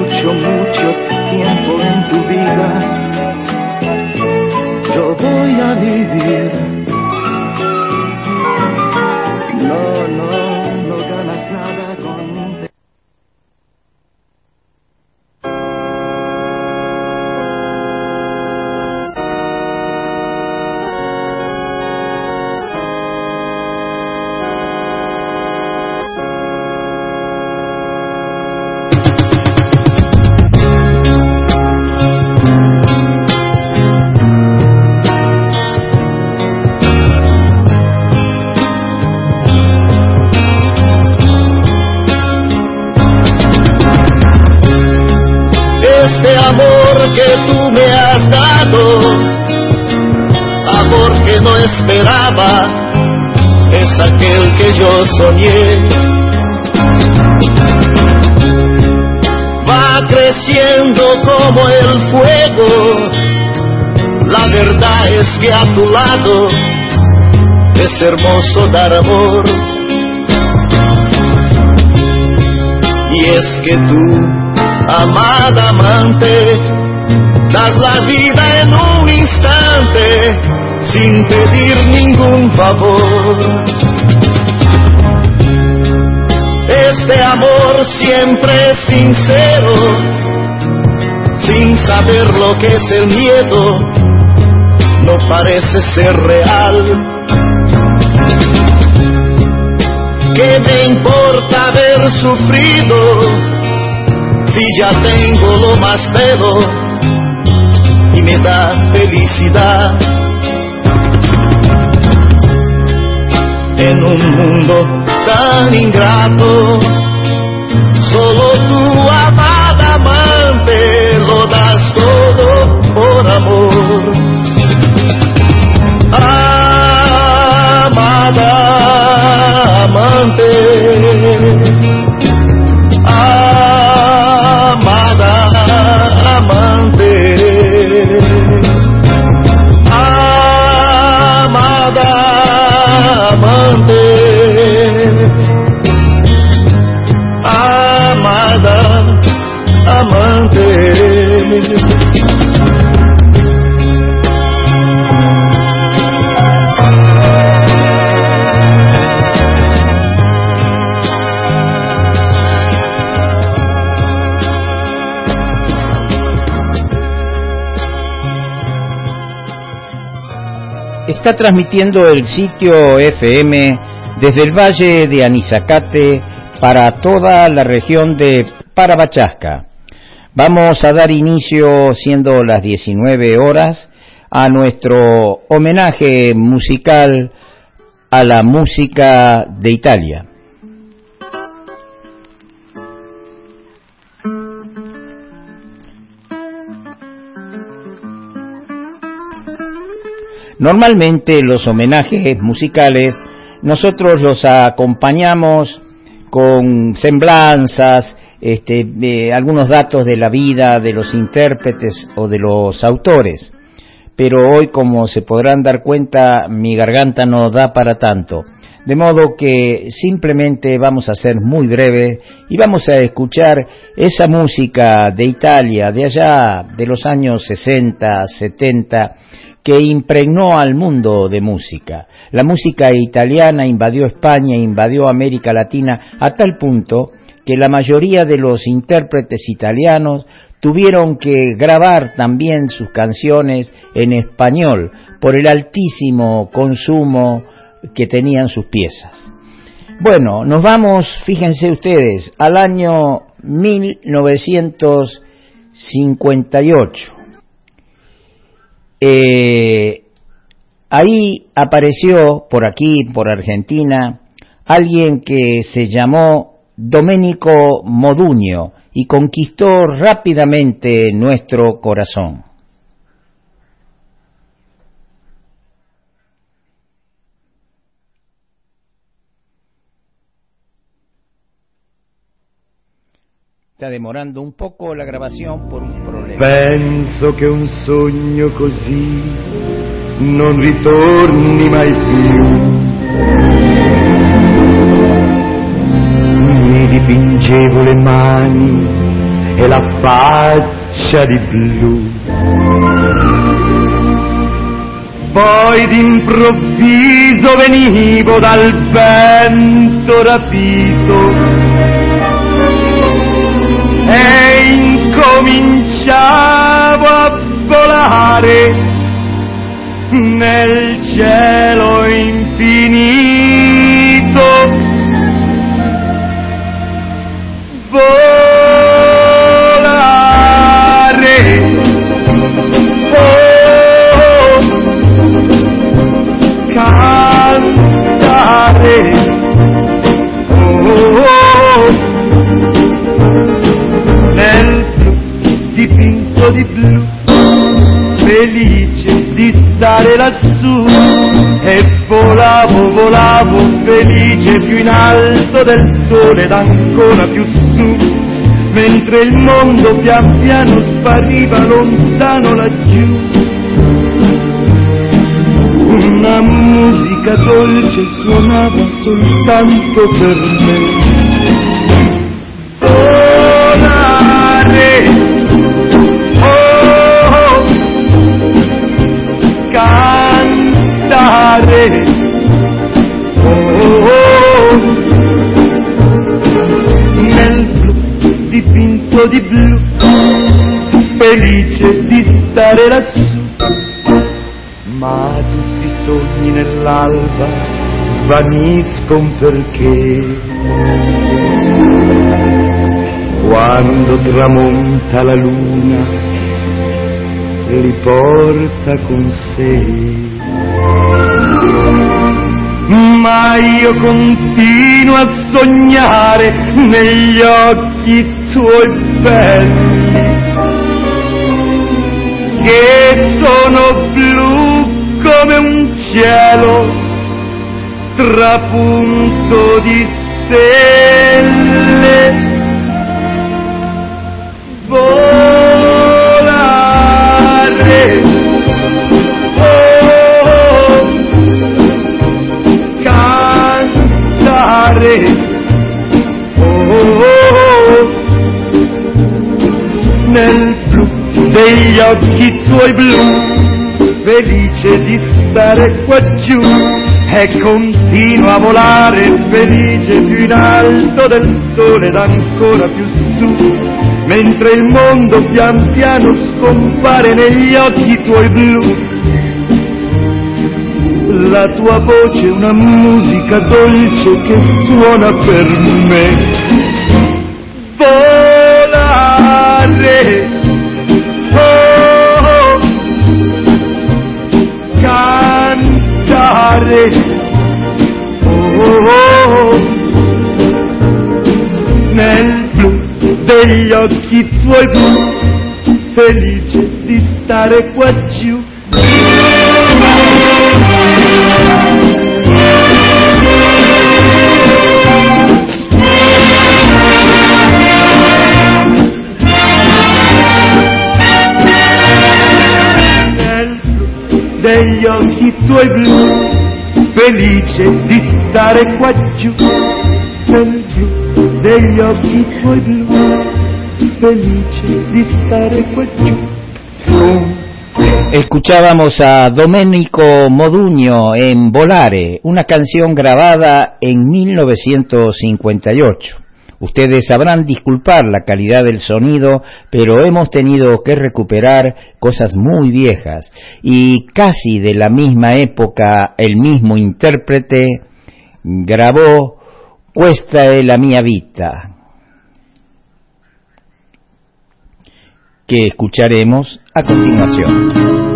mucho, mucho tiempo en tu vida, yo voy a vivir. No ganas nada con amor que tú me has dado, amor que no esperaba, es aquel que yo soñé. Va creciendo como el fuego, la verdad es que a tu lado es hermoso dar amor. Y es que tú, amada amante, das la vida en un instante, sin pedir ningún favor. Este amor siempre es sincero, sin saber lo que es el miedo, no parece ser real. ¿Qué me importa haber sufrido si ya tengo lo más bello y me da felicidad? En un mundo tan ingrato, solo tú, amada amante, lo das todo por amor. Amada amante, amada amante, amada amante, amada amante. Está transmitiendo el sitio FM desde el Valle de Anizacate para toda la región de Parabachasca. Vamos a dar inicio, siendo las 19 horas, a nuestro homenaje musical a la música de Italia. Normalmente los homenajes musicales nosotros los acompañamos con semblanzas, algunos datos de la vida de los intérpretes o de los autores, pero hoy, como se podrán dar cuenta, mi garganta no da para tanto, de modo que simplemente vamos a ser muy breves y vamos a escuchar esa música de Italia de allá de los años 60, 70, que impregnó al mundo de música. La música italiana invadió España, invadió América Latina, a tal punto que la mayoría de los intérpretes italianos tuvieron que grabar también sus canciones en español por el altísimo consumo que tenían sus piezas. Bueno, nos vamos, fíjense ustedes, al año 1958. Ahí apareció por aquí, por Argentina, alguien que se llamó Domenico Modugno y conquistó rápidamente nuestro corazón. Está demorando un poco la grabación por un problema. Penso che un sogno così non ritorni mai più. Mi dipingevo le mani e la faccia di blu. Poi d'improvviso venivo dal vento rapito e incominciavo a volare nel cielo infinito. Volare, oh, cantare, oh, nel blu dipinto di blu, felice di stare lassù, e volavo, volavo felice più in alto del sole ed ancora più su, mentre il mondo pian piano spariva lontano laggiù. Una musica dolce suonava soltanto per me. Volare, oh, cantare, oh, nel blu dipinto di blu, felice di stare lassù. Ma tutti i sogni nell'alba svaniscono perché quando tramonta la luna li porta con sé. Ma io continuo a sognare negli occhi tuoi belli, che sono blu come un cielo trapunto di stelle. Volare, oh, cantare, oh, nel blu degli occhi tuoi blu, felice di stare qua giù, e continuo a volare felice più in alto del sole ed ancora più su, mentre il mondo pian piano scompare negli occhi tuoi blu. La tua voce è una musica dolce che suona per me. Volare, oh, cantare, oh, nel blu degli occhi tuoi blu, felice di stare qua giù. Nel blu degli occhi tuoi blu, felice di stare qua giù. Nel blu degli occhi tuoi blu, felice di stare qua giù. Escuchábamos a Domenico Modugno en Volare, una canción grabada en 1958. Ustedes sabrán disculpar la calidad del sonido, pero hemos tenido que recuperar cosas muy viejas y casi de la misma época. El mismo intérprete grabó Questa è la mia vita, que escucharemos a continuación.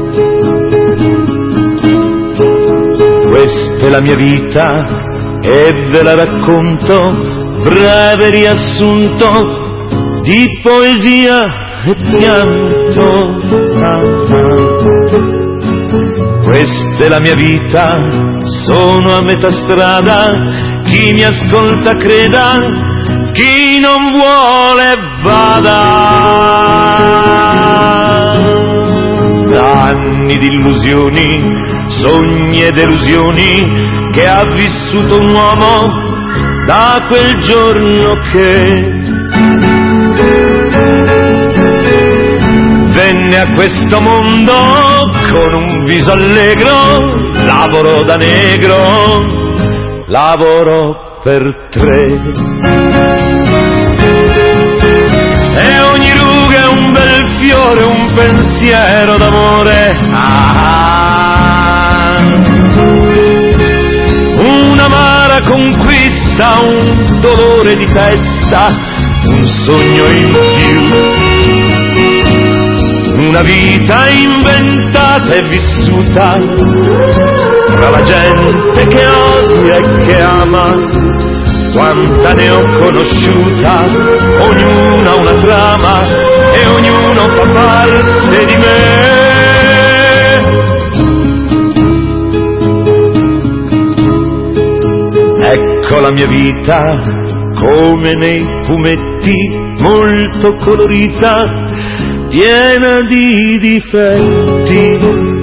Questa è la mia vita e ve la racconto, breve riassunto di poesia e pianto. Questa è la mia vita, sono a metà strada, chi mi ascolta creda, chi non vuole vada. Anni di illusioni, sogni e delusioni che ha vissuto un uomo da quel giorno che a questo mondo con un viso allegro, lavoro da negro, lavoro per tre. E ogni ruga è un bel fiore, un pensiero d'amore. Un'amara conquista, un dolore di testa, un sogno in più, una vita inventata e vissuta tra la gente che odia e che ama. Quanta ne ho conosciuta, ognuna una trama e ognuno fa parte di me. Ecco la mia vita come nei fumetti, molto colorita, piena di difetti.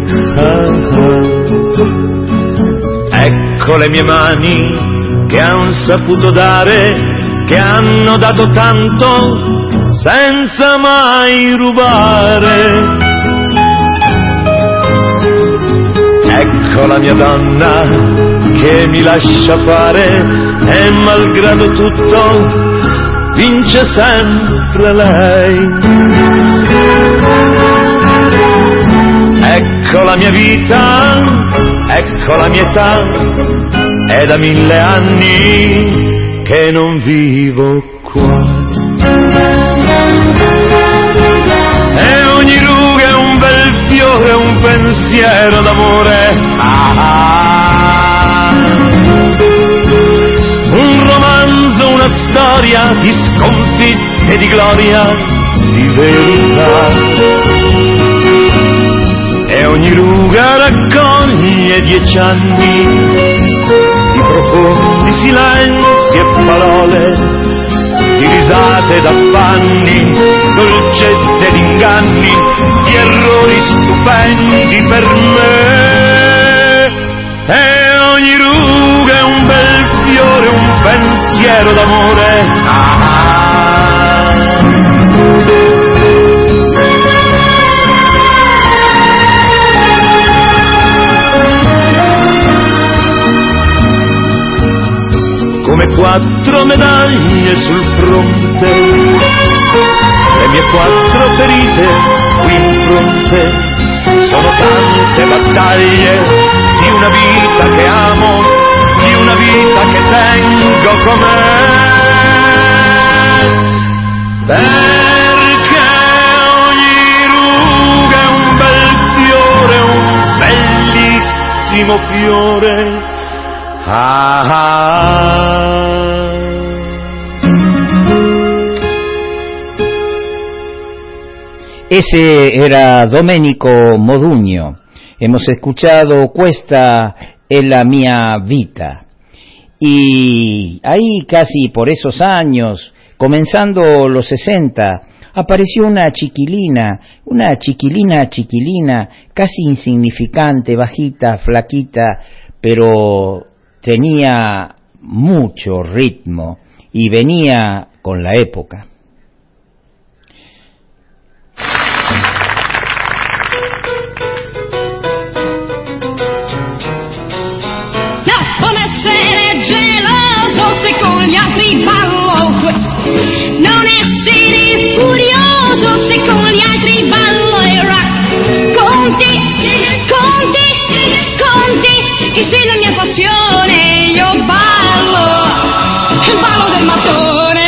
Ecco le mie mani che han saputo dare, che hanno dato tanto senza mai rubare. Ecco la mia donna che mi lascia fare e malgrado tutto vince sempre lei. Ecco la mia vita, ecco la mia età, è da 1000 anni che non vivo qua. E ogni ruga è un bel fiore, un pensiero d'amore. Un romanzo, una storia di sconfitte e di gloria, di verità. E ogni ruga raccoglie 10 anni di profondi silenzi e parole, di risate d'affanni, dolcezze ed inganni, di errori stupendi per me. E ogni ruga è un bel fiore, un pensiero d'amore. Come 4 medaglie sul fronte, le mie 4 ferite qui in fronte, sono tante battaglie di una vita che amo, di una vita che tengo con me. Perché ogni ruga è un bel fiore, un bellissimo fiore. Ese era Domenico Modugno. Hemos escuchado Questa è la mia vita. Y ahí casi por esos años, comenzando los 60, apareció una chiquilina, casi insignificante, bajita, flaquita, pero tenía mucho ritmo y venía con la época. No, come essere geloso se con gli altri ballo questo, non essere furioso se con gli altri ballo il rock. Conti, che sei la mia passione, io ballo, il ballo del mattone.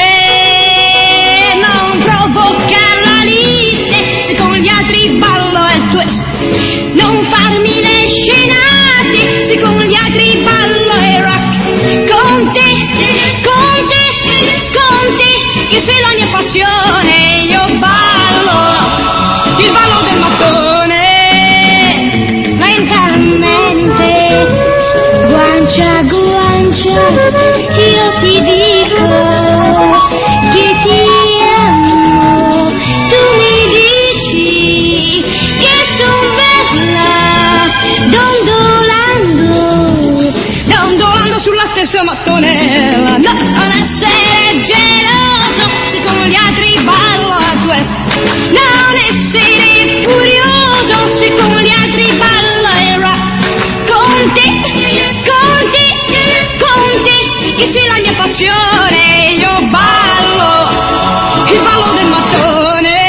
Non provoca la lite se con gli altri ballo il twist, non farmi le scenate se con gli altri ballo il rock. Conti, che sei la mia passione, io ballo, il ballo del mattone. Guancia, io ti dico che ti amo, tu mi dici che son bella, dondolando sulla stessa mattonella. No, non essere geloso se con gli altri ballo a twist, non essere furioso che sei la mia passione, io ballo, il ballo del mattone,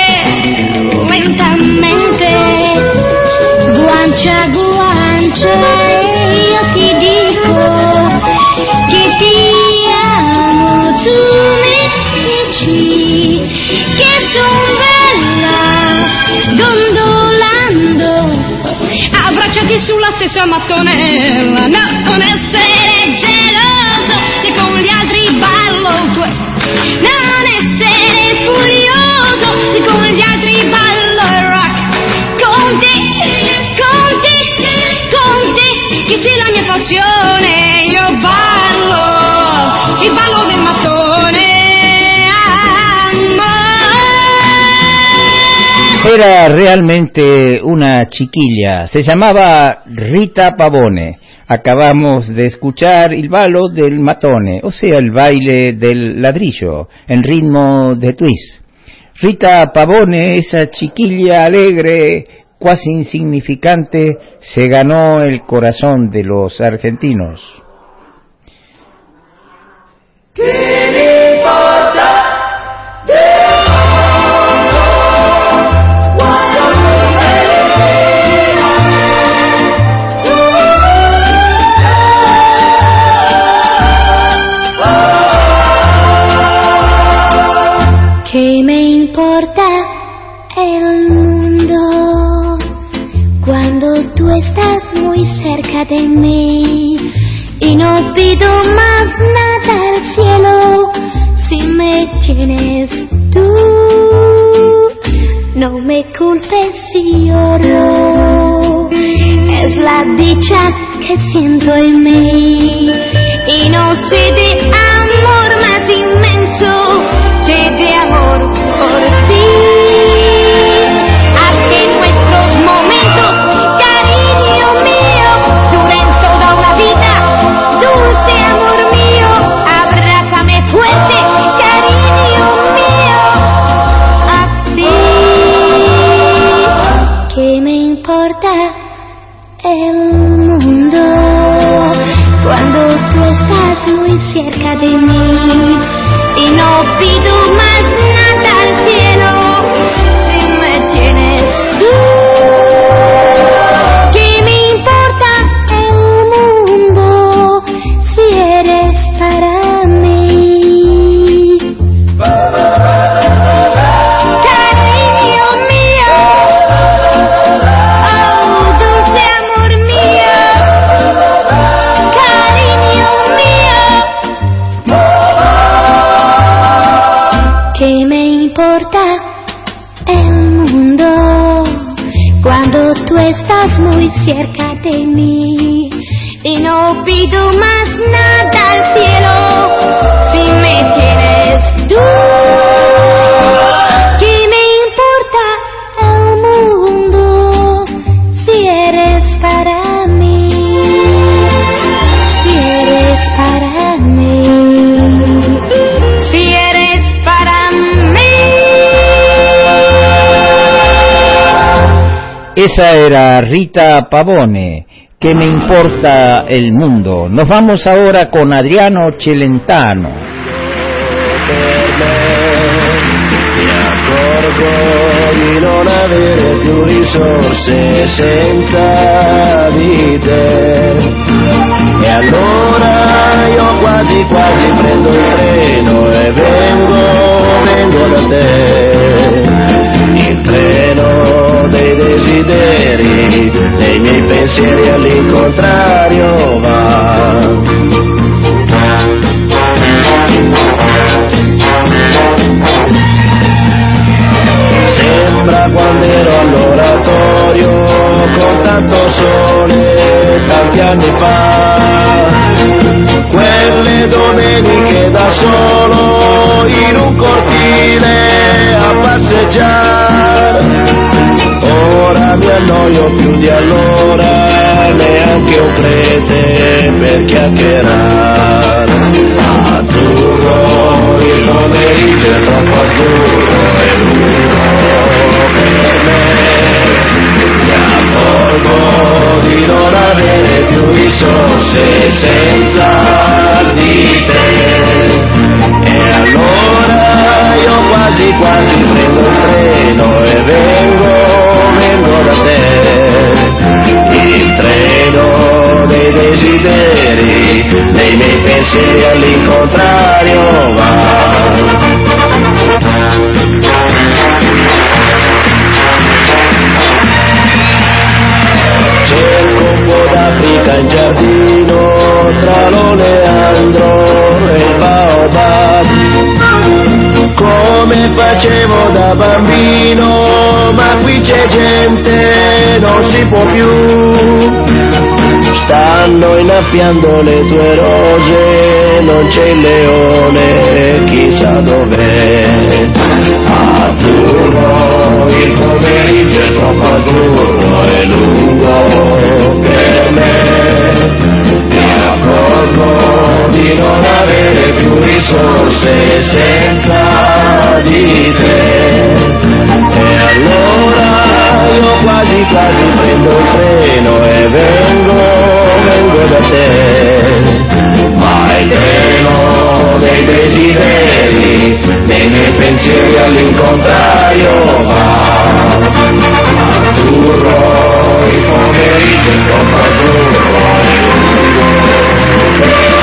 lentamente, guancia a guancia, io ti dico che ti amo, tu mi dici che son bella, dondolando, abbracciati sulla stessa mattonella, non essere geloso se con gli altri ballo questo, non essere furioso se con gli altri ballo il rock, con te, che sei la mia passione, io ballo, il ballo del mattone. Era realmente una chiquilla, se llamaba Rita Pavone. Acabamos de escuchar el ballo del matone, o sea, el baile del ladrillo, en ritmo de twist. Rita Pavone, esa chiquilla alegre, cuasi insignificante, se ganó el corazón de los argentinos. ¿Qué le importa ¿Qué me importa el mundo cuando tú estás muy cerca de mí y no pido más nada al cielo si me tienes tú? No me culpes si lloro, es la dicha que siento en mí y no sé de amor más inmenso de amor por ti. Haz que nuestros momentos, cariño mío, duren toda una vida. Dulce amor mío, abrázame fuerte, cariño mío. Así que me importa el mundo cuando tú estás muy cerca de mí y no pido más nada al cielo si me tienes tú. ¿Qué me importa el mundo si eres para mí? Cariño mío, oh dulce amor mío, cariño mío. ¿Qué me importa el mundo cuando tú estás muy cerca de mí y no pido más nada al cielo si me tienes tú? ¿Qué me importa el mundo si eres para mí? Si eres para mí, si eres para mí. Esa era Rita Pavone, ¿qué me importa el mundo? Nos vamos ahora con Adriano Celentano. Mi accorgo di non avere più risorse senza di te. E allora io quasi quasi prendo il treno e vengo da te. Il treno dei desideri, dei miei pensieri all'incontrario va. Sembra quando ero all'oratorio con tanto sole tanti anni fa, quelle domeniche da solo in un cortile a passeggiare. Ora mi annoio più di allora, neanche un prete per chiacchierare. Azzurro, il pomeriggio è troppo azzurro, è lungo per me. Mi accorgo di non avere più risorse senza di quasi prendo il treno e vengo da te. Il treno dei desideri, dei miei pensieri all'incontrario va. Cerco un po' d'Africa in giardino, tra l'oleandro e il baobab, come facevo da bambino, ma qui c'è gente, non si può più. Stanno innaffiando le tue rose, non c'è il leone, chissà dov'è. Azzurro, il pomeriggio è troppo azzurro, è lungo per me. Mi accorgo di non avere più risorse senza di te. E allora io quasi prendo il treno e vengo da te. Ma il treno dei desideri, dei miei pensieri all'incontrario va. Azzurro, il pomeriggio è troppo azzurro, è lungo per me.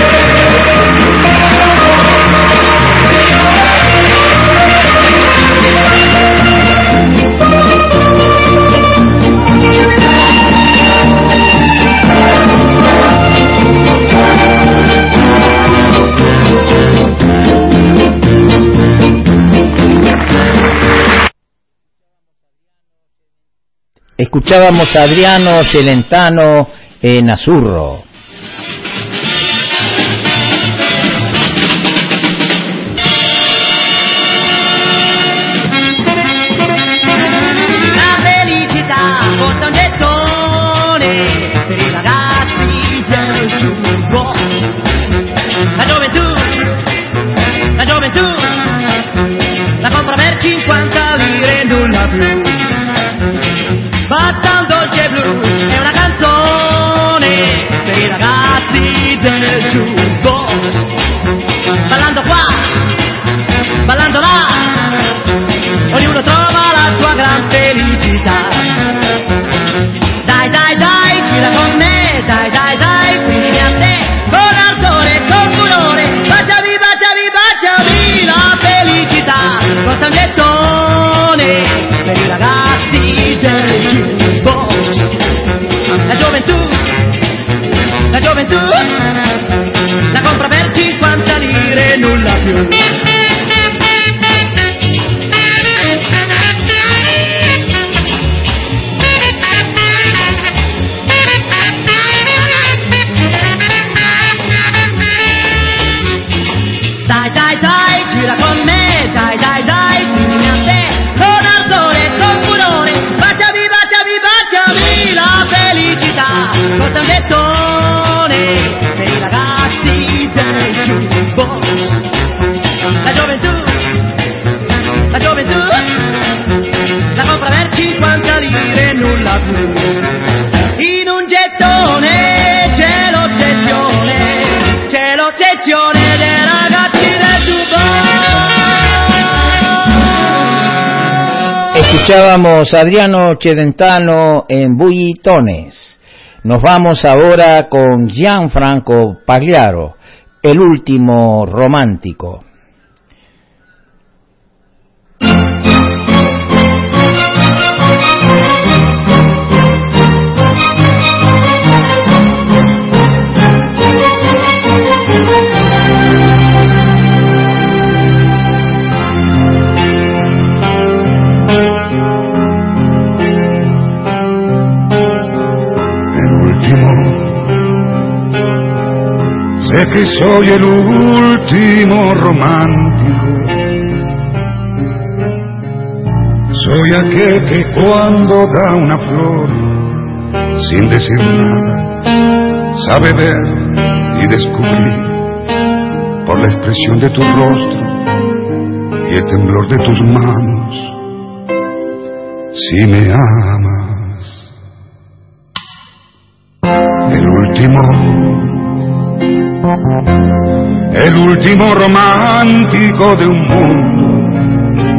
Escuchábamos a Adriano Celentano en Azzurro. La felicità porta un gettone per i ragazzi del jukebox. La gioventù la compra per 50 lire e nulla più. Batta un dolce blues è una canzone per i ragazzi del jukebox. Ballando qua, ballando là, ognuno trova la sua gran felicità. Dai, dai, dai, gira con me, dai, dai, dai, quindi a te, con ardore, con furore, baciami, baciami, baciami, la felicità costa un gettone per i ragazzi del jukebox. La gioventù la compra per 50 lire e nulla più. Dai, dai, dai, gira con me, dai, dai, dai, quindi a te, con ardore, con furore, baciami, baciami, baciami, la felicità costa un gettone per i ragazzi del jukebox. La gioventù la compra per 50 lire e nulla più. In un gettone c'è l'ossessione dei ragazzi del jukebox. Escuchábamos a Adriano Celentano en Buitones. Nos vamos ahora con Gianfranco Pagliaro, El último romántico. Sé que soy el último romántico, soy aquel que cuando da una flor, sin decir nada, sabe ver y descubrir por la expresión de tu rostro y el temblor de tus manos, si me amas. El último romántico de un mundo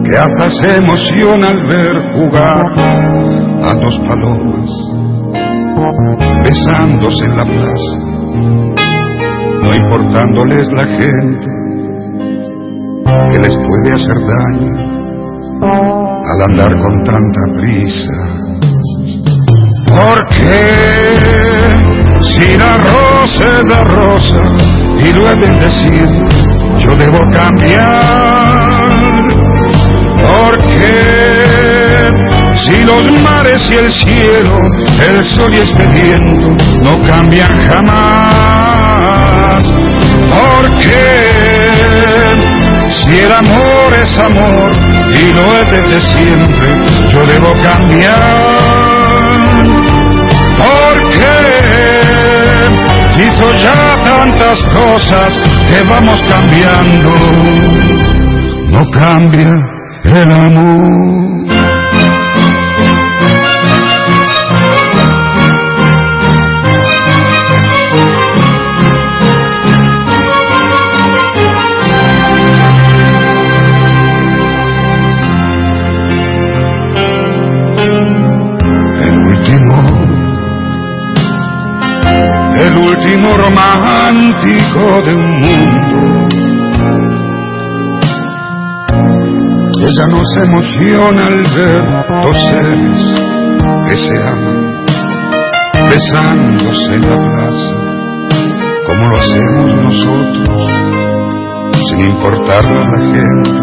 que hasta se emociona al ver jugar a dos palomas besándose en la plaza, no importándoles la gente que les puede hacer daño al andar con tanta prisa. Porque si la rosa es la rosa y lo he de decir, yo debo cambiar. Porque si los mares y el cielo, el sol y este viento no cambian jamás. Porque si el amor es amor y lo es desde siempre, yo debo cambiar. Porque hizo ya tantas cosas que vamos cambiando, no cambia el amor. El último romántico de un mundo que ya no se emociona al ver dos seres que se aman besándose en la plaza, como lo hacemos nosotros, sin importarle a la gente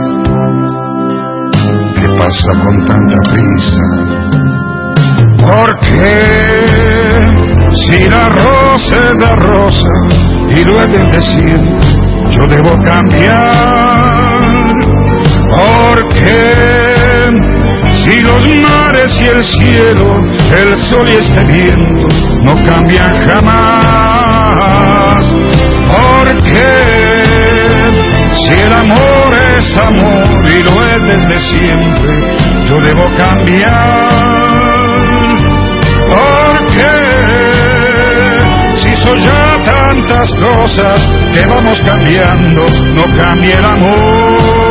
que pasa con tanta prisa. Porque si la rosa es la rosa y lo he de decir, yo debo cambiar. Porque si los mares y el cielo, el sol y este viento no cambian jamás. Porque si el amor es amor y lo es desde siempre, yo debo cambiar. Porque si son ya tantas cosas que vamos cambiando, no cambia el amor.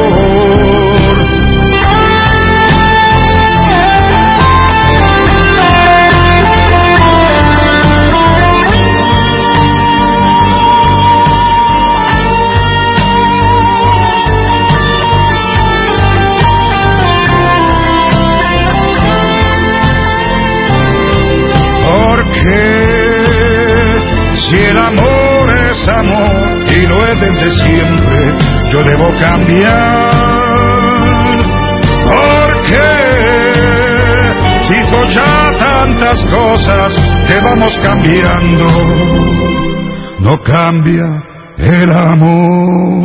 Si el amor es amor y lo es desde siempre, yo debo cambiar. Porque si hizo ya tantas cosas que vamos cambiando, no cambia el amor.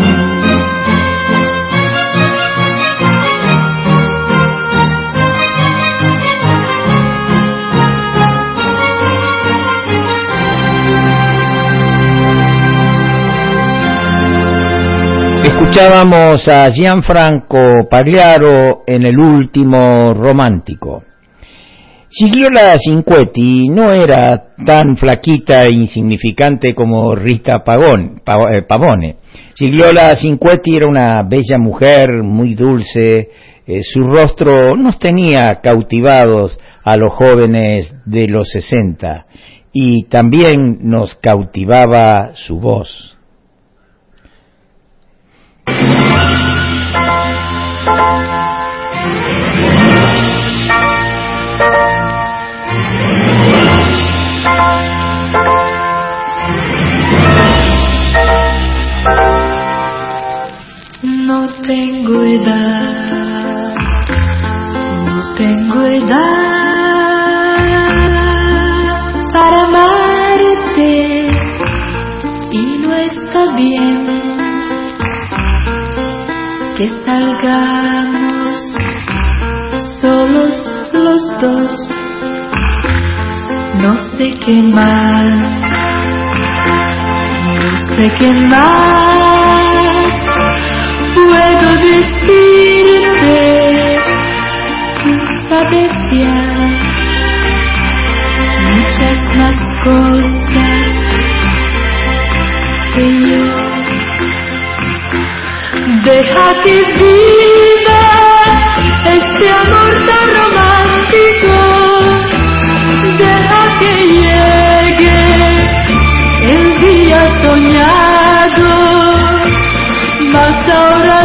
Escuchábamos a Gianfranco Pagliaro en El último romántico. Gigliola Cinquetti no era tan flaquita e insignificante como Rita Pavone. Gigliola Cinquetti era una bella mujer, muy dulce. Su rostro nos tenía cautivados a los jóvenes de los 60 y también nos cautivaba su voz. No tengo edad, no tengo edad para amarte y no está bien que salgamos solos los dos. No sé qué más, no sé qué más puedo decirte. Tú sabes ya muchas más cosas que yo. Deja que viva este amor tan romántico, deja que llegue el día soñado, mas ahora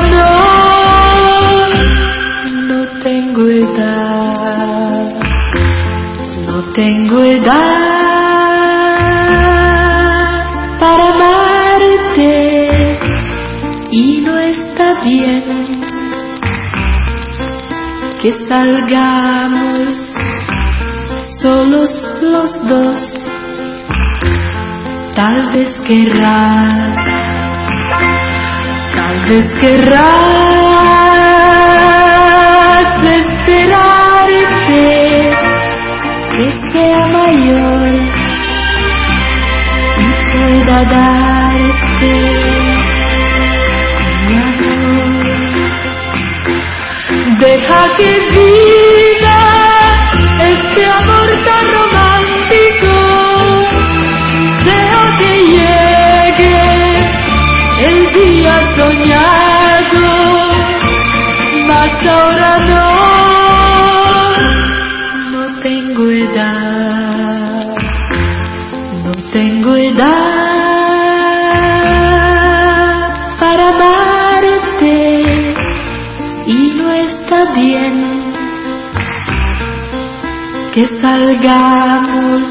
no tengo edad, no tengo edad para amarte y no está bien que salgamos solos los dos. Tal vez querrás esperarte que sea mayor y pueda darte mi amor. Deja que viva este amor tan romántico, deja que llegue el día soñado, mas ahora no tengo edad, no tengo edad para amarte y no está bien que salgamos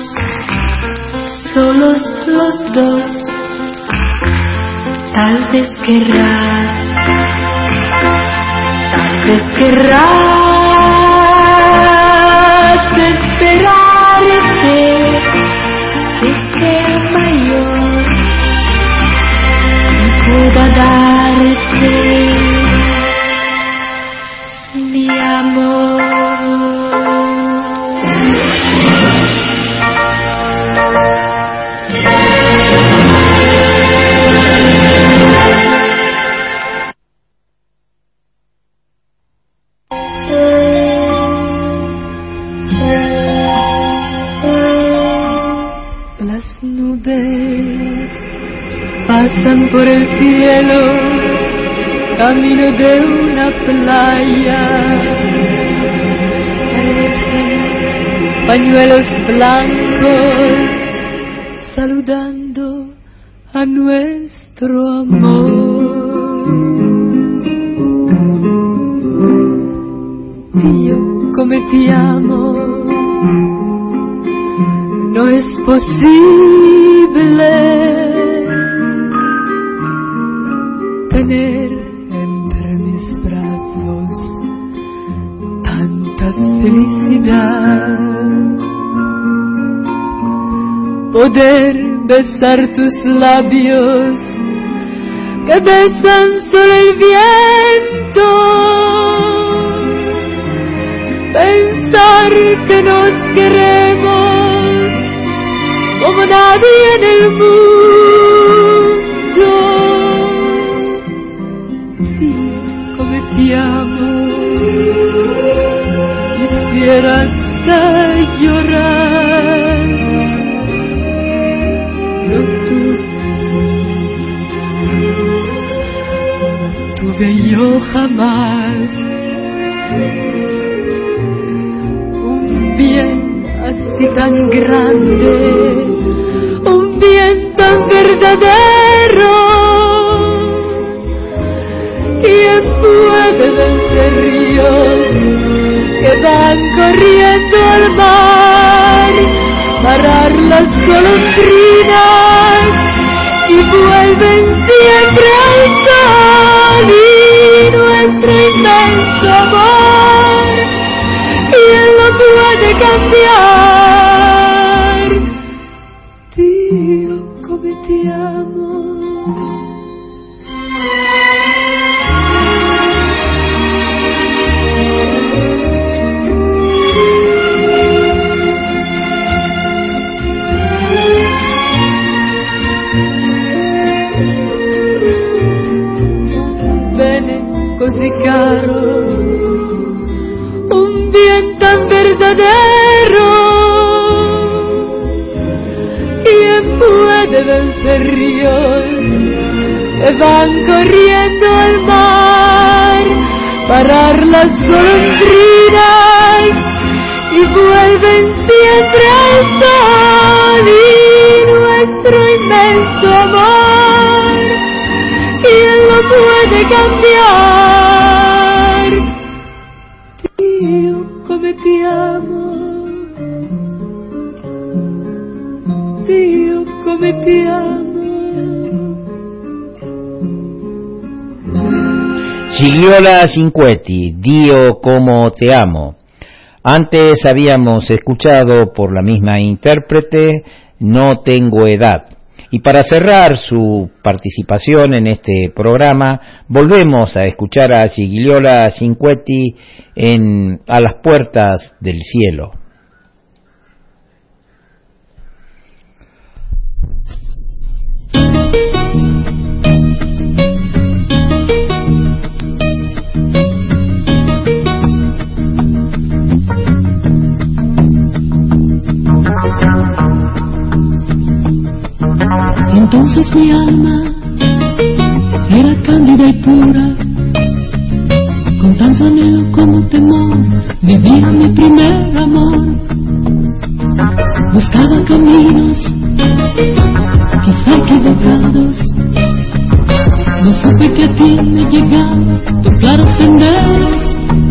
solos los dos. Tal vez querrás esperarte que sea mayor y pueda darte mi amor. Pasan por el cielo, camino de una playa, parecen pañuelos blancos, saludando a nuestro amor. Dio, come ti amo, no es posible tener entre mis brazos tanta felicidad, poder besar tus labios que besan solo el viento, pensar que nos queremos como nadie en el mundo. Ti amo, quisiera hasta llorar, pero tú no tuve yo jamás un bien así tan grande, un bien tan verdadero. ¿Quién puede vencer ríos que van corriendo al mar, parar las golondrinas y vuelven siempre al sol? Y nuestro inmenso amor, ¿quién lo puede cambiar? Digo come ti amo. Così caro, un bien tan verdadero. ¿Quién puede vencer ríos que van corriendo al mar, parar las golondrinas y vuelven siempre al sol y nuestro inmenso amor, ¿quién lo puede cambiar? Dio come ti amo, Dio come ti amo. Gigliola Cinquetti, Dio como te amo. Antes habíamos escuchado por la misma intérprete No tengo edad. Y para cerrar su participación en este programa, volvemos a escuchar a Gigliola Cinquetti en A las puertas del cielo. Entonces mi alma era cándida y pura, con tanto anhelo como temor vivía mi primer amor. Buscaba caminos, quizá equivocados, no supe que a ti me llegaba por claros senderos.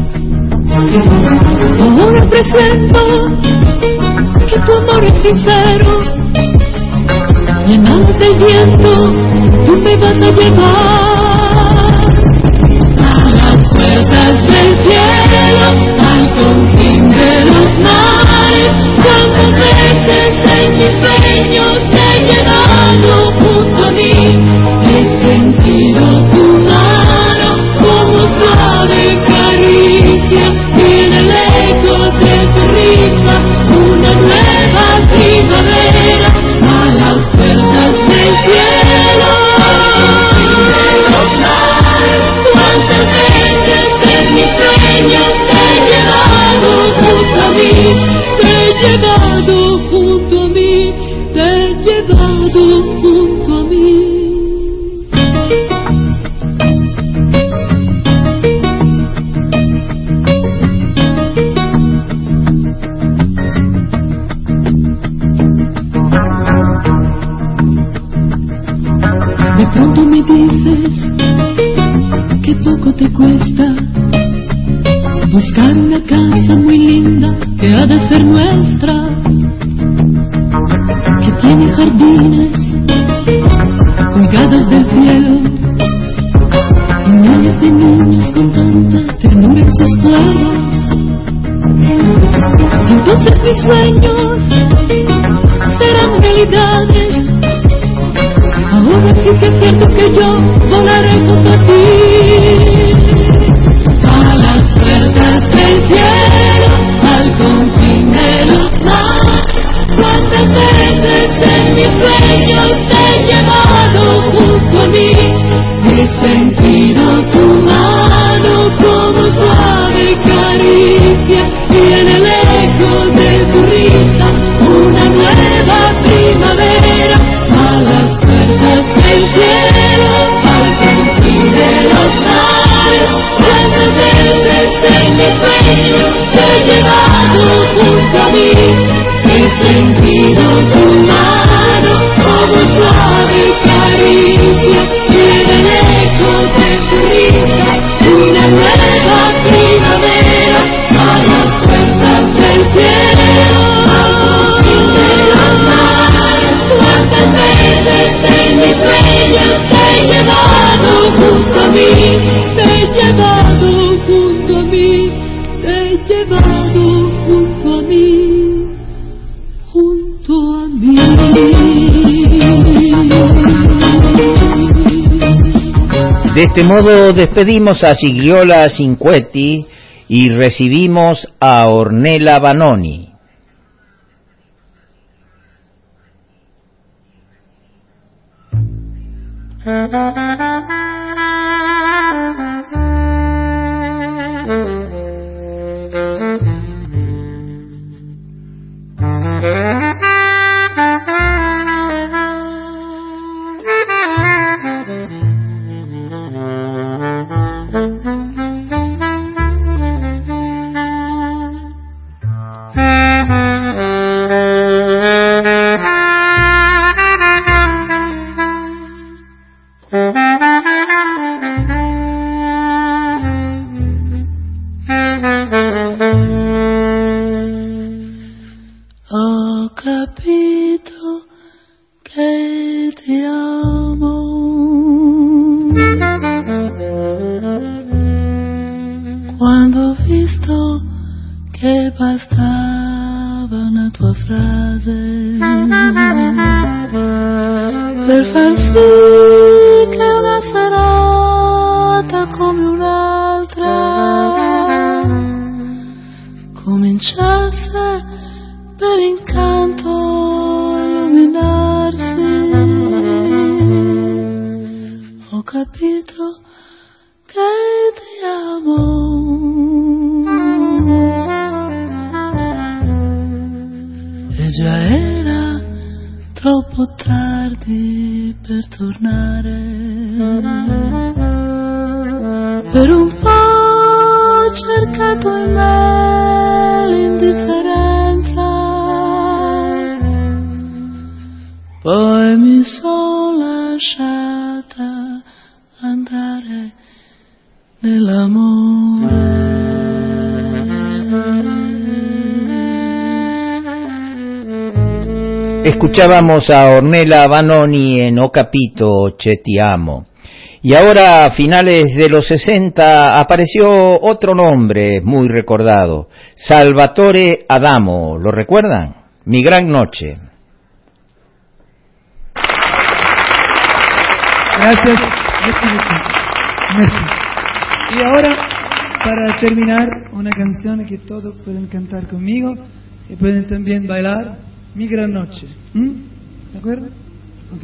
Ahora presento que tu amor es sincero, llenados del viento, tú me vas a llevar a las puertas del cielo, al confín de los mares. Cuántas veces en mis sueños te he llevado junto a mí, he sentido tu mano como suave caricia, y en el eco de tu risa una nueva primavera. A las puertas del cielo, cuántas veces en mis sueños te he llevado junto a mí, te he llevado junto a mí, te he llevado junto a mí. De pronto me dices que poco te cuesta buscar una casa muy linda que ha de ser nuestra, que tiene jardines colgados del cielo y miles de niños con tanta ternura en sus juegos. Entonces mis sueños serán realidades. Ahora sí que es cierto que yo volaré junto a ti a las puertas del cielo, al confín de los mares. Cuántas veces en mis sueños te he llevado junto a mí, he sentido tu mano como suave caricia, y en el eco de tu risa una nueva primavera. A las puertas del cielo, al confín de los mares. Cuántas veces en mis sueños te he llevado junto a mí, he sentido tu mano como suave caricia, y en el eco de tu risa una nueva primavera. A las puertas del cielo, al confín de los mares. Cuántas veces en mis sueños te he llevado junto a mí, te he llevado junto a mí, te he llevado junto a mí, junto a mí. De este modo despedimos a Gigliola Cinquetti y recibimos a Ornella Vanoni. bastava una tua frase per far sì che una serata come un'altra cominciasse per incanto a illuminarsi. Ho capito che ti amo. E già era troppo tardi per tornare. Per un po' ho cercato in me l'indifferenza, poi mi sono lasciata andare nell'amore. Escuchábamos a Ornella Vanoni en Ho capito che ti amo. Y ahora, a finales de los 60, apareció otro nombre muy recordado, Salvatore Adamo. ¿Lo recuerdan? Mi gran noche. Gracias. Merci. Y ahora, para terminar, una canción que todos pueden cantar conmigo y pueden también bailar, Mi gran noche. ¿De acuerdo? Ok.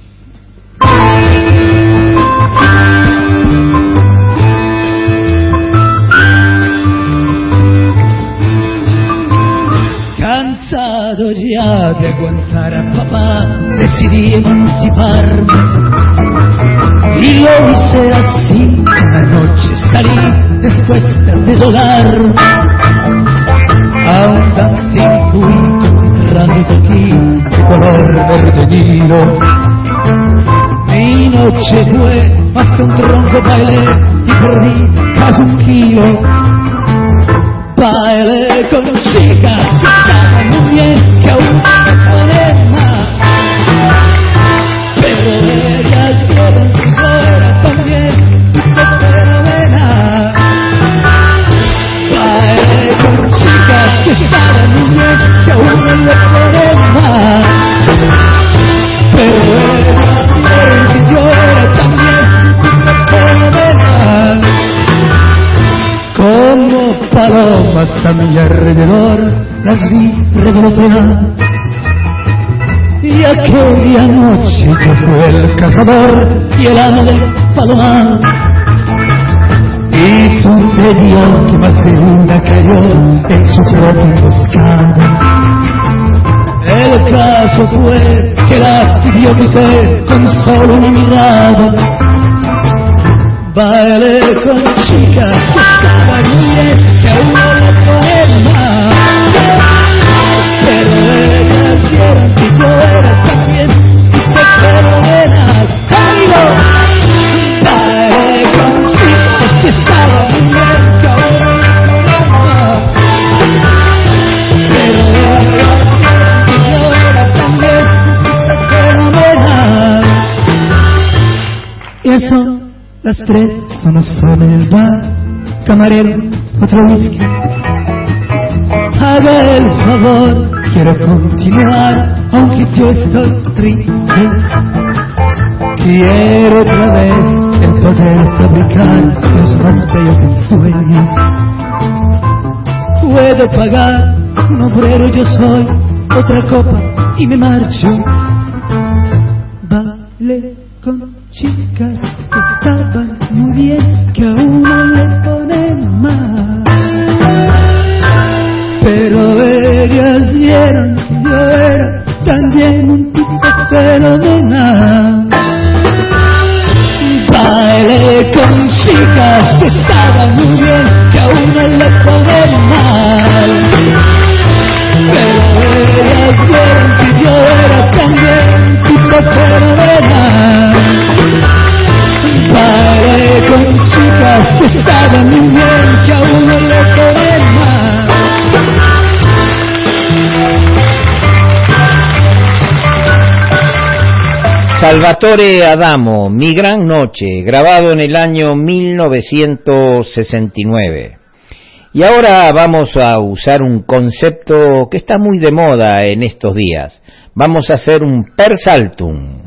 Cansado ya de aguantar a papá, decidí emanciparme y lo hice así. Una noche salí después de deshogar a un dancing fui rando aquí de color verde Nilo. Mi noche fue más que un tronco, bailé y perdí casi 1 kilo. Bailé con chicas que estaban muy bien, que aún me ponen más, pero ellas vieron que yo era también fenomenal. Bailé con chicas que estaban muy bien, que aún me ponen más, pero ellas vieron que yo era también fenomenal. Como palomas a mi alrededor las vi revolotear, y aquella noche yo fui el cazador y el amo del palomar, y sucedió que más de una cayó en su propia emboscada. El caso fue que la idioticé con solo una mirada. Bailé con chicas que estaban muy bien, que a uno le ponen más, pero ellas vieron que yo era también fenomenal. ¡Conmigo! Bailé con chicas que estaban muy bien, que a uno le ponen más, pero ellas vieron que yo era también fenomenal. Y eso, las 3 sono solo en el bar. Camarero, otro whisky. Haga el favor, quiero continuar, aunque yo estoy triste. Quiero otra vez el poder fabricar los más bellos ensueños. Puedo pagar, un obrero yo soy, otra copa y me marcho. Vale con chicas que estaban muy bien, que a uno le ponen más, pero ellas vieron que yo era también un tipo fenomenal. Bailé con chicas que estaban muy bien, que a uno le ponen mal, pero ellas vieron que yo era también un tipo fenomenal. Bailé con chicas que estaban muy bien, que a uno le ponen más. Salvatore Adamo, Mi gran noche, grabado en el año 1969. Y ahora vamos a usar un concepto que está muy de moda en estos días. Vamos a hacer un per saltum.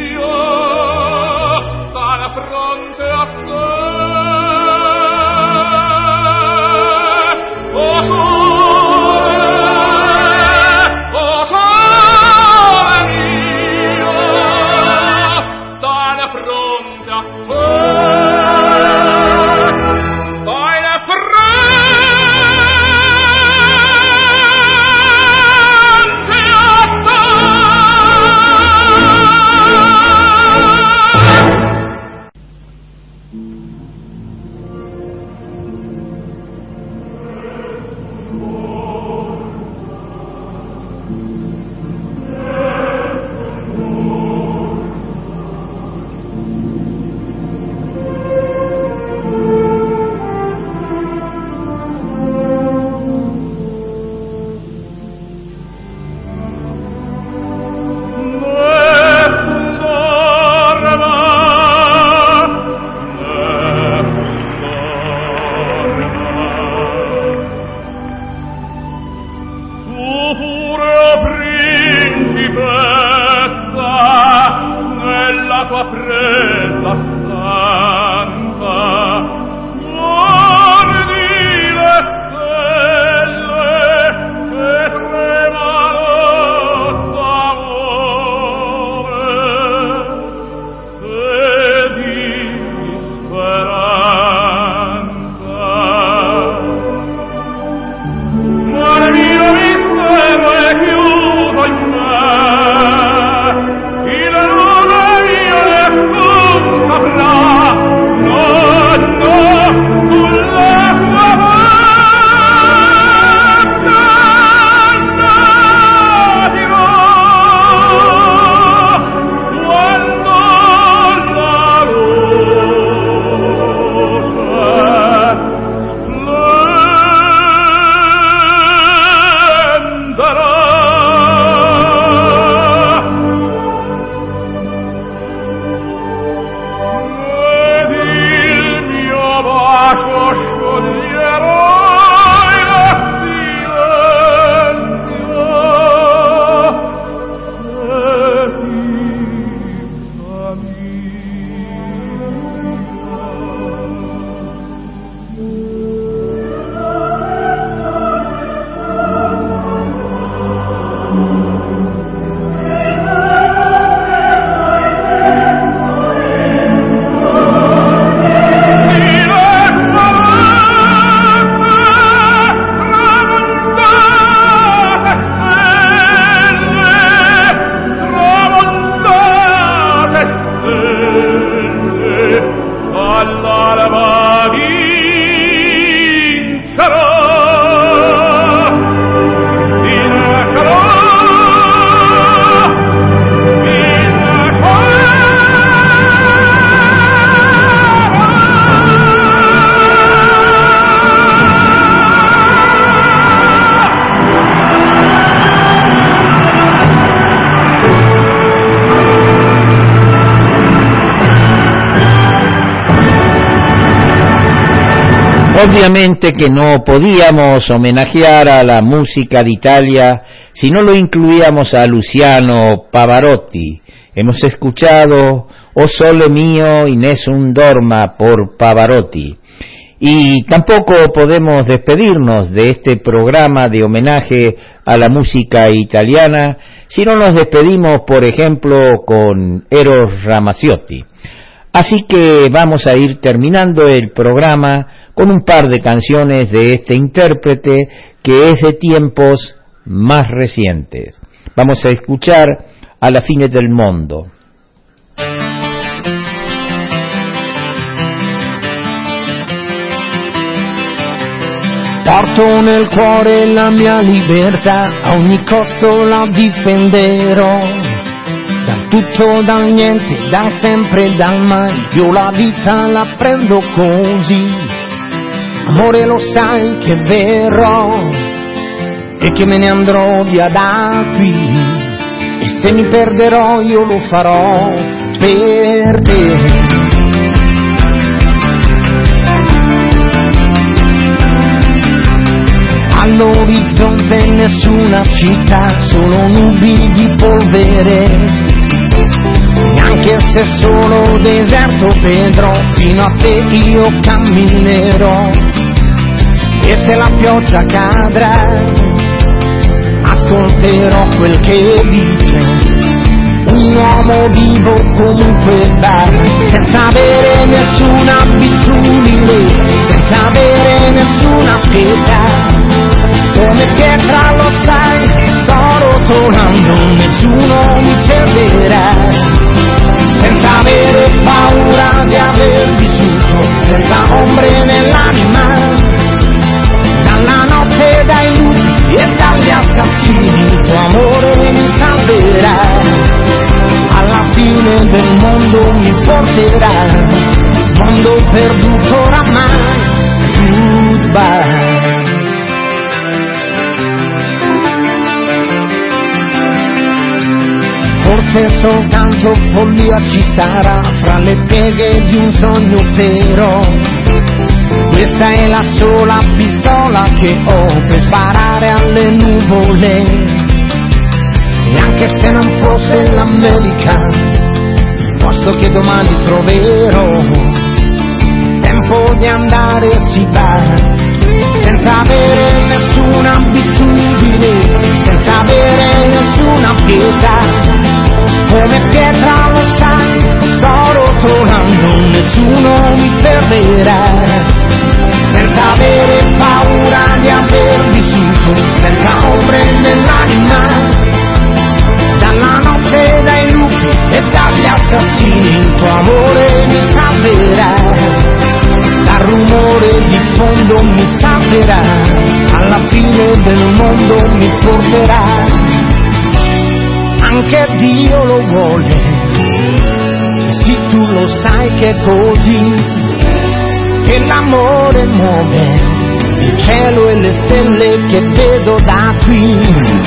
Fronte a te Obviamente que no podíamos homenajear a la música de Italia si no lo incluíamos a Luciano Pavarotti. Hemos escuchado O Sole Mio in Nessun Dorma por Pavarotti. Y tampoco podemos despedirnos de este programa de homenaje a la música italiana si no nos despedimos, por ejemplo, con Eros Ramazzotti. Así que vamos a ir terminando el programa con un par de canciones de este intérprete que es de tiempos más recientes. Vamos a escuchar Alla fine del mondo. Porto nel cuore la mia libertà, a ogni costo la difenderò. Dal tutto, dal niente, da sempre, dal mai, io la vita la prendo così. Amore, lo sai che verrò e che me ne andrò via da qui. E se mi perderò io lo farò per te. All'orizzonte nessuna città, solo nubi di polvere. Anche se solo deserto vedrò, fino a te io camminerò. E se la pioggia cadrà, ascolterò quel che dice un uomo vivo comunque va, senza avere nessuna abitudine, senza avere nessuna pietà. Come pietra lo sai, sto rotolando, nessuno mi fermerà. Senza avere paura di aver vissuto, senza ombre nell'anima. Dalla notte, dai lupi e dagli assassini, il tuo amore mi salverà. Alla fine del mondo mi porterà, mondo perduto oramai. Goodbye. Forse soltanto follia ci sarà fra le pieghe di un sogno, però questa è la sola pistola che ho per sparare alle nuvole. E anche se non fosse l'America, il posto che domani troverò, tempo di andare si va, senza avere nessuna abitudine, senza avere nessuna pietà. Come pietra lo sai, sto rotolando, nessuno mi fermerà. Senza avere paura di aver vissuto, senza ombre nell'anima. Dalla notte, dai lupi e dagli assassini, il tuo amore mi salverà. Dal rumore di fondo mi salverà, alla fine del mondo mi porterà. Anche Dio lo vuole, sì tu lo sai che è così, che l'amore muove il cielo e le stelle che vedo da qui.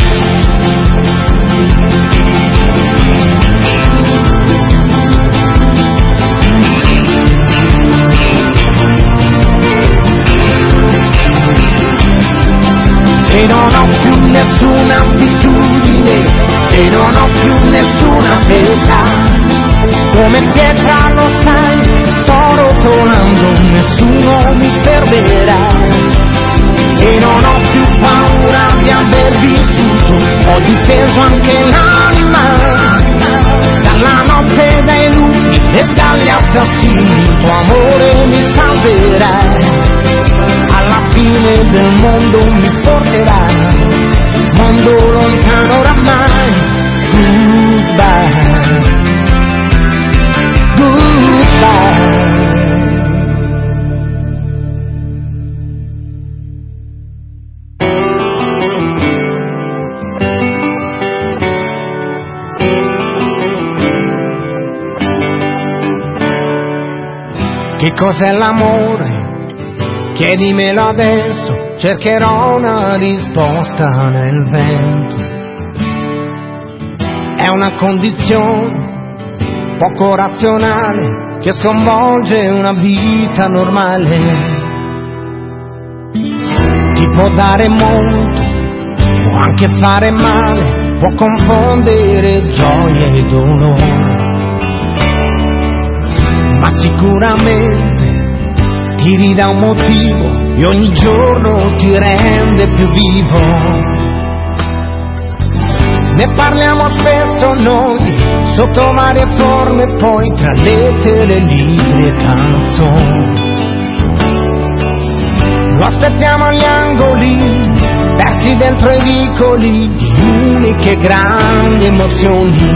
E non ho più nessuna abitudine, e non ho più nessuna pietà. Come pietra lo sai, sto rotolando, nessuno mi fermerà. E non ho più paura di aver vissuto, ho difeso anche l'anima. Dalla notte, dai lupi e dagli assassini, il tuo amore mi salverà. Alla fine del mondo mi porterà, mondo lontano oramai. Goodbye, goodbye. Che cos'è l'amore? Chiedimelo adesso, cercherò una risposta nel vento. È una condizione poco razionale che sconvolge una vita normale. ti può dare molto, può anche fare male, può confondere gioia e dolore, ma sicuramente ti ridà un motivo e ogni giorno ti rende più vivo. Ne parliamo spesso noi, sotto varie forme, poi tra lettere, libri e canzoni. Lo aspettiamo agli angoli, persi dentro i vicoli di uniche grandi emozioni.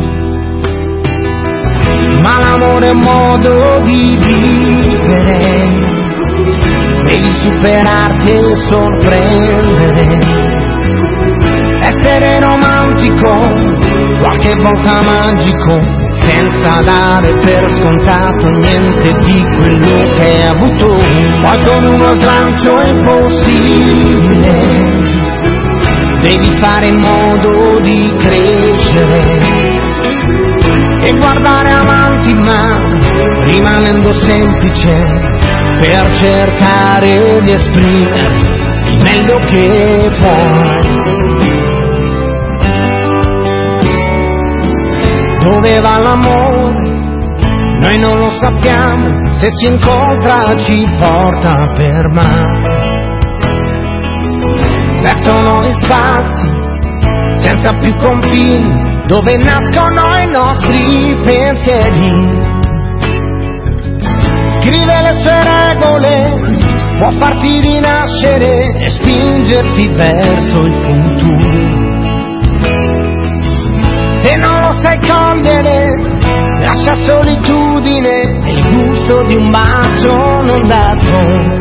Ma l'amore è un modo di vivere, devi superarti e sorprendere. Essere romantico, qualche volta magico, senza dare per scontato niente di quello che hai avuto. Poi con uno slancio è impossibile, devi fare in modo di crescere e guardare avanti, ma rimanendo semplice, per cercare di esprimere il meglio che puoi. Dove va l'amore? Noi non lo sappiamo, se si incontra ci porta per mano verso nuovi spazi, senza più confini, dove nascono i nostri pensieri. Scrive le sue regole, può farti rinascere e spingerti verso il futuro. Se non lo sai cogliere, lascia solitudine e il gusto di un bacio non dato.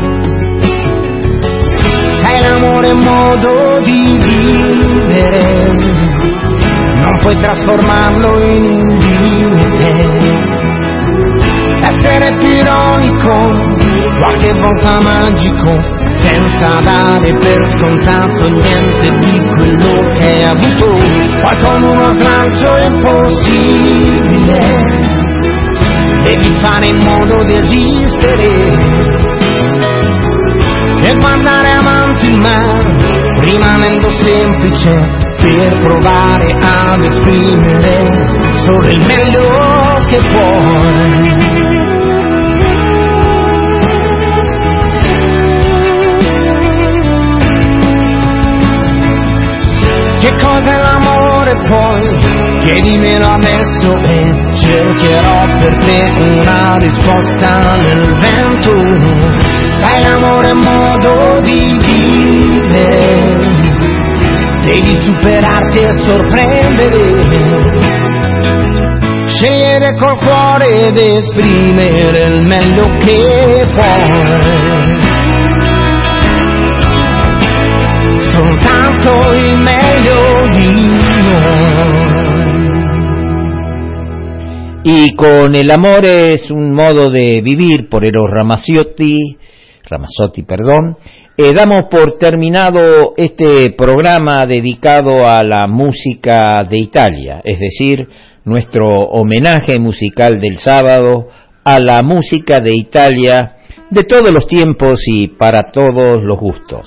Sai, l'amore è un modo di vivere, non puoi trasformarlo in un limite. Essere più ironico, qualche volta magico, senza dare per scontato niente di quello che hai avuto. Poi con uno slancio è impossibile, devi fare in modo di esistere e guardare avanti, ma rimanendo semplice, per provare ad esprimere solo il meglio che puoi. Che cos'è l'amore poi? Chiedimelo adesso e cercherò per te una risposta nel vento. Sai, l'amore è un modo di vivere, devi superarti e sorprendere, scegliere col cuore ed esprimere il meglio che puoi. Soltanto il meglio di noi. Y con el amor es un modo de vivir por Eros Ramazzotti, damos por terminado este programa dedicado a la música de Italia, es decir, nuestro homenaje musical del sábado a la música de Italia de todos los tiempos y para todos los gustos.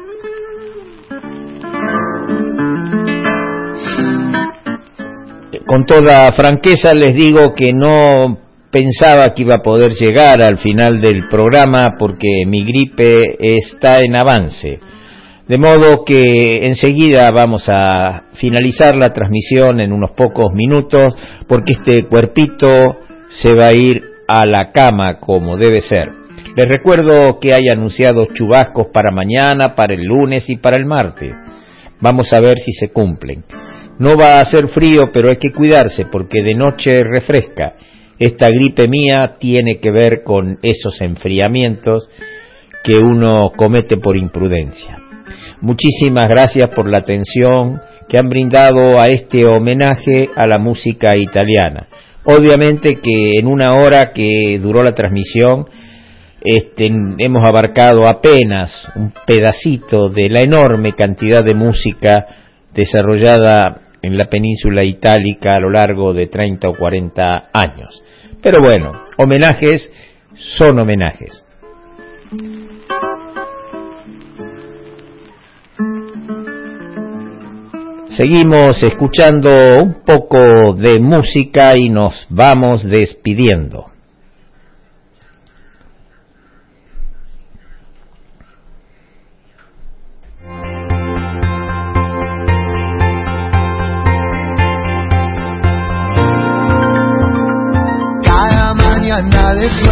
Con toda franqueza les digo que no pensaba que iba a poder llegar al final del programa porque mi gripe está en avance. De modo que enseguida vamos a finalizar la transmisión en unos pocos minutos porque este cuerpito se va a ir a la cama como debe ser. Les recuerdo que hay anunciados chubascos para mañana, para el lunes y para el martes. Vamos a ver si se cumplen. No va a hacer frío, pero hay que cuidarse porque de noche refresca. Esta gripe mía tiene que ver con esos enfriamientos que uno comete por imprudencia. Muchísimas gracias por la atención que han brindado a este homenaje a la música italiana. Obviamente que en una hora que duró la transmisión hemos abarcado apenas un pedacito de la enorme cantidad de música desarrollada en la península itálica a lo largo de 30 o 40 años. Pero bueno, homenajes son homenajes. Seguimos escuchando un poco de música y nos vamos despidiendo. Cada mañana de